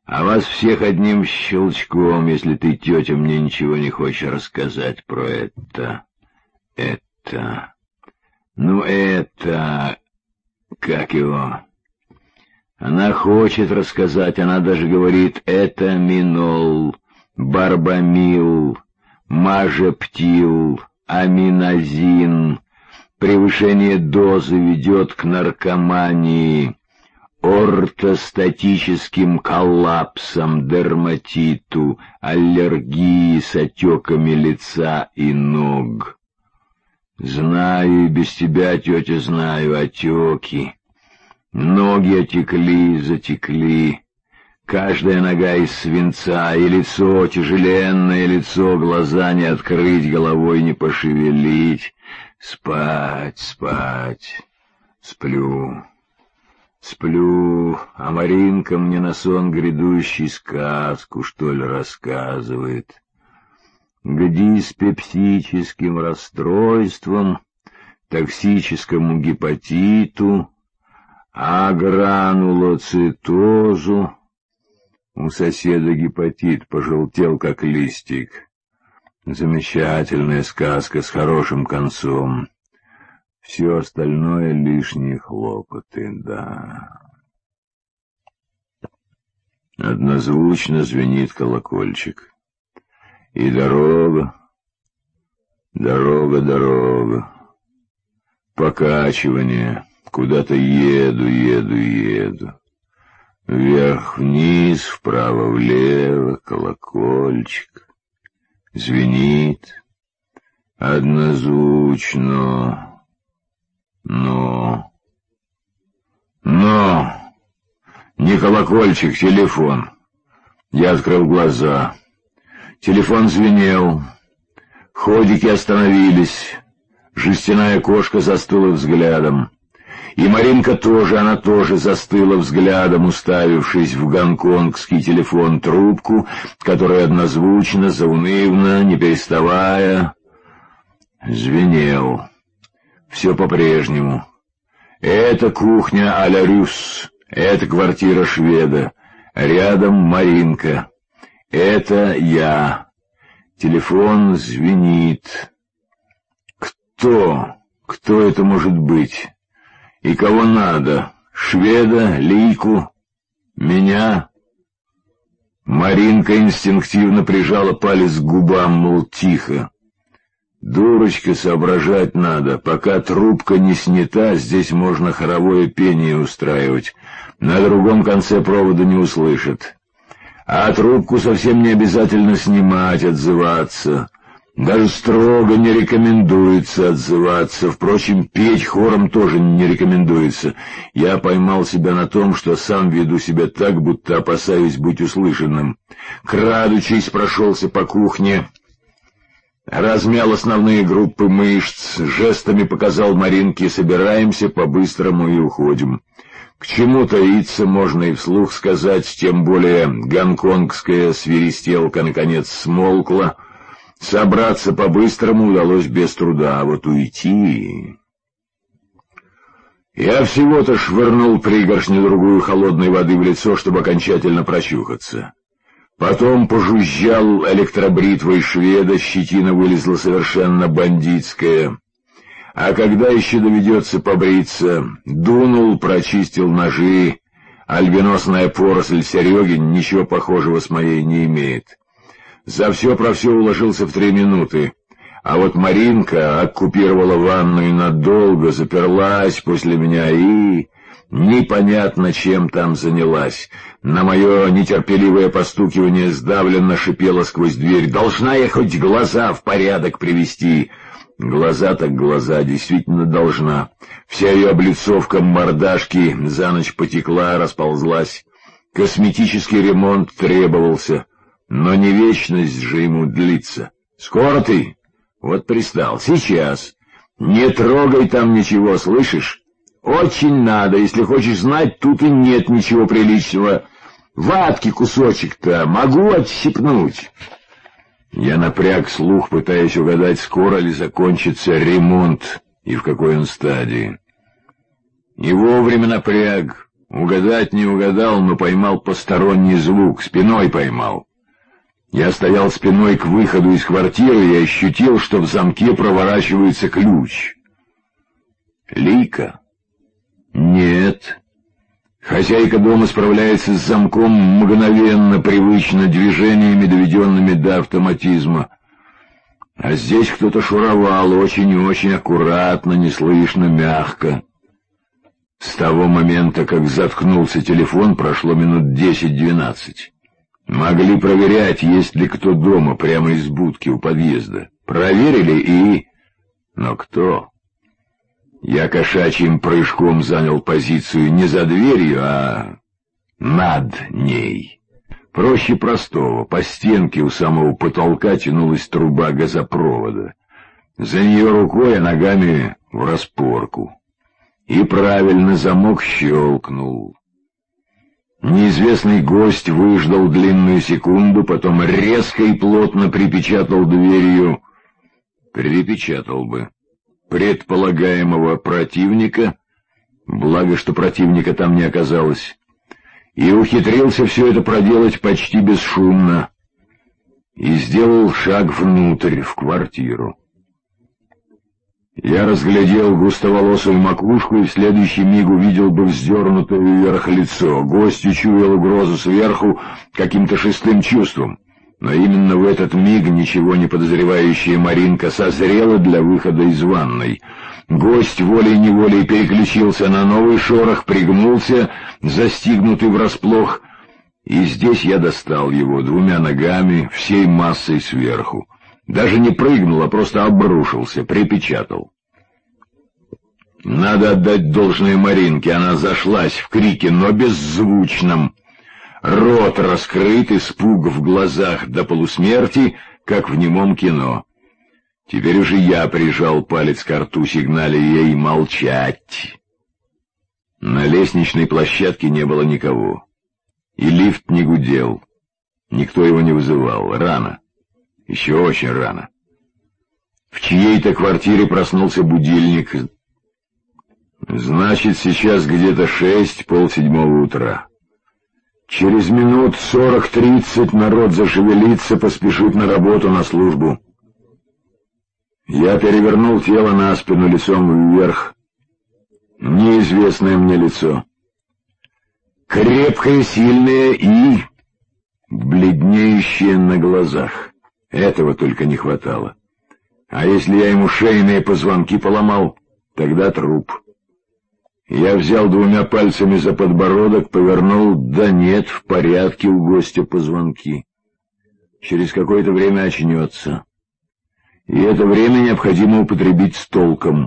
А вас всех одним щелчком, если ты, тетя, мне ничего не хочешь рассказать про это. Как его? Она хочет рассказать, она даже говорит, это минол, барбамил, мажептил, аминазин. Превышение дозы ведет к наркомании, ортостатическим коллапсам, дерматиту, аллергии с отеками лица и ног. Знаю, и без тебя, тетя, знаю, отеки. Ноги отекли, затекли. Каждая нога из свинца, и лицо, тяжеленное лицо, глаза не открыть, головой не пошевелить. Спать, спать. Сплю, а Маринка мне на сон грядущий сказку, что ли, рассказывает. К диспепсическим расстройствам, токсическому гепатиту, агранулоцитозу. У соседа гепатит, пожелтел как листик. Замечательная сказка с хорошим концом. Все остальное лишние хлопоты, да. Однозвучно звенит колокольчик. И дорога. Покачивание. Куда-то еду. Вверх-вниз, вправо-влево, колокольчик. Звенит. Однозвучно. Но... Не колокольчик, телефон. Я открыл глаза. Телефон звенел. Ходики остановились. Жестяная кошка застыла взглядом. И Маринка тоже, она тоже застыла взглядом, уставившись в гонконгский телефон-трубку, которая однозвучно, заунывно, не переставая, звенел. Все по-прежнему. Это кухня а-ля Рюс, это квартира шведа, рядом Маринка. Это я. Телефон звенит. Кто это может быть? И кого надо? Шведа, Лийку, меня? Маринка инстинктивно прижала палец к губам, мол, тихо. Дурочка, соображать надо. Пока трубка не снята, здесь можно хоровое пение устраивать. На другом конце провода не услышат. А трубку совсем не обязательно снимать, отзываться. Даже строго не рекомендуется отзываться. Впрочем, петь хором тоже не рекомендуется. Я поймал себя на том, что сам веду себя так, будто опасаюсь быть услышанным. Крадучись, прошелся по кухне, размял основные группы мышц, жестами показал Маринке: собираемся по-быстрому и уходим. К чему таиться, можно и вслух сказать, тем более гонконгская свиристелка наконец смолкла. Собраться по-быстрому удалось без труда, а вот уйти... Я всего-то швырнул пригоршню-другую холодной воды в лицо, чтобы окончательно прочухаться. Потом пожужжал электробритвой шведа, щетина вылезла совершенно бандитская. А когда еще доведется побриться, дунул, прочистил ножи. Альбиносная поросль Сереги ничего похожего с моей не имеет. За все про все уложился в 3 минуты. А вот Маринка оккупировала ванную надолго, заперлась после меня и... непонятно чем там занялась. На мое нетерпеливое постукивание сдавленно шипела сквозь дверь: «Должна я хоть глаза в порядок привести». Глаза так глаза, действительно должна. Вся ее облицовка мордашки за ночь потекла, расползлась. Косметический ремонт требовался, но не вечность же ему длится. «Скоро ты?» «Вот пристал. Сейчас. Не трогай там ничего, слышишь? Очень надо, если хочешь знать, тут и нет ничего приличного. Ватки кусочек-то могу отщипнуть». Я напряг слух, пытаясь угадать, скоро ли закончится ремонт и в какой он стадии. И вовремя напряг. Угадать не угадал, но поймал посторонний звук, спиной поймал. Я стоял спиной к выходу из квартиры и ощутил, что в замке проворачивается ключ. Лика? Нет. Хозяйка дома справляется с замком мгновенно, привычно, движениями, доведенными до автоматизма. А здесь кто-то шуровал очень и очень аккуратно, неслышно, мягко. С того момента, как заткнулся телефон, прошло минут 10-12. Могли проверять, есть ли кто дома, прямо из будки у подъезда. Проверили и... Но кто? Я кошачьим прыжком занял позицию не за дверью, а над ней. Проще простого. По стенке у самого потолка тянулась труба газопровода. За нее рукой, а ногами в распорку. И правильно замок щелкнул. Неизвестный гость выждал длинную секунду, потом резко и плотно припечатал дверью. Перепечатал бы. Предполагаемого противника, благо, что противника там не оказалось, и ухитрился все это проделать почти бесшумно, и сделал шаг внутрь, в квартиру. Я разглядел густоволосую макушку и в следующий миг увидел бы вздернутое вверх лицо. Гость учуял угрозу сверху каким-то шестым чувством. Но именно в этот миг ничего не подозревающая Маринка созрела для выхода из ванной. Гость волей-неволей переключился на новый шорох, пригнулся, застигнутый врасплох, и здесь я достал его двумя ногами, всей массой сверху. Даже не прыгнул, а просто обрушился, припечатал. Надо отдать должное Маринке, она зашлась в крике, но беззвучном. Рот раскрыт, испуг в глазах до полусмерти, как в немом кино. Теперь уже я прижал палец к рту, сигналя ей молчать. На лестничной площадке не было никого. И лифт не гудел. Никто его не вызывал. Рано. Еще очень рано. В чьей-то квартире проснулся будильник. Значит, сейчас где-то 6:30 утра. Через минут 40-30 народ зашевелится, поспешит на работу, на службу. Я перевернул тело на спину лицом вверх. Неизвестное мне лицо. Крепкое, сильное и бледнеющее на глазах. Этого только не хватало. А если я ему шейные позвонки поломал, тогда труп. Я взял двумя пальцами за подбородок, повернул, да нет, в порядке у гостя позвонки. Через какое-то время очнется. И это время необходимо употребить с толком.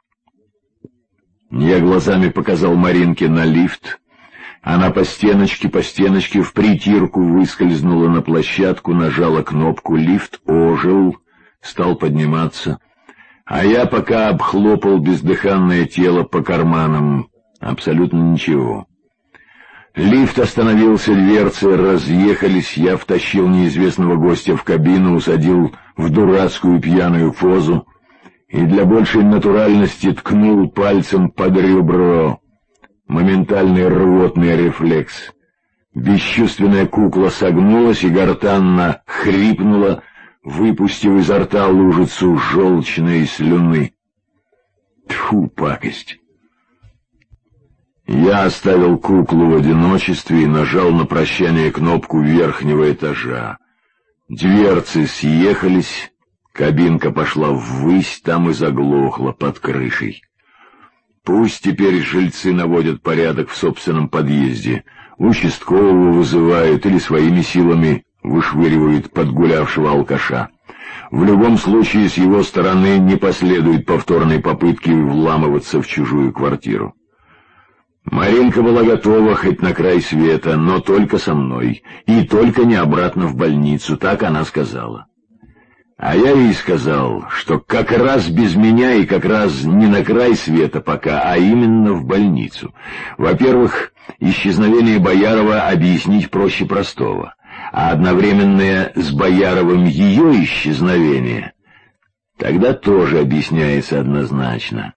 Я глазами показал Маринке на лифт. Она по стеночке в притирку выскользнула на площадку, нажала кнопку, лифт ожил, стал подниматься. А я пока обхлопал бездыханное тело по карманам. Абсолютно ничего. Лифт остановился, дверцы разъехались, я втащил неизвестного гостя в кабину, усадил в дурацкую пьяную позу и для большей натуральности ткнул пальцем под ребро. Моментальный рвотный рефлекс. Бесчувственная кукла согнулась и гортанно хрипнула, выпустив изо рта лужицу желчной слюны. Тьфу, пакость! Я оставил куклу в одиночестве и нажал на прощание кнопку верхнего этажа. Дверцы съехались, кабинка пошла ввысь, там и заглохла под крышей. Пусть теперь жильцы наводят порядок в собственном подъезде, участкового вызывают или своими силами вышвыривают подгулявшего алкаша. В любом случае с его стороны не последует повторной попытки вламываться в чужую квартиру. Маринка была готова хоть на край света, но только со мной, и только не обратно в больницу, так она сказала. А я ей сказал, что как раз без меня и как раз не на край света пока, а именно в больницу. Во-первых, исчезновение Боярова объяснить проще простого, а одновременное с Бояровым ее исчезновение тогда тоже объясняется однозначно.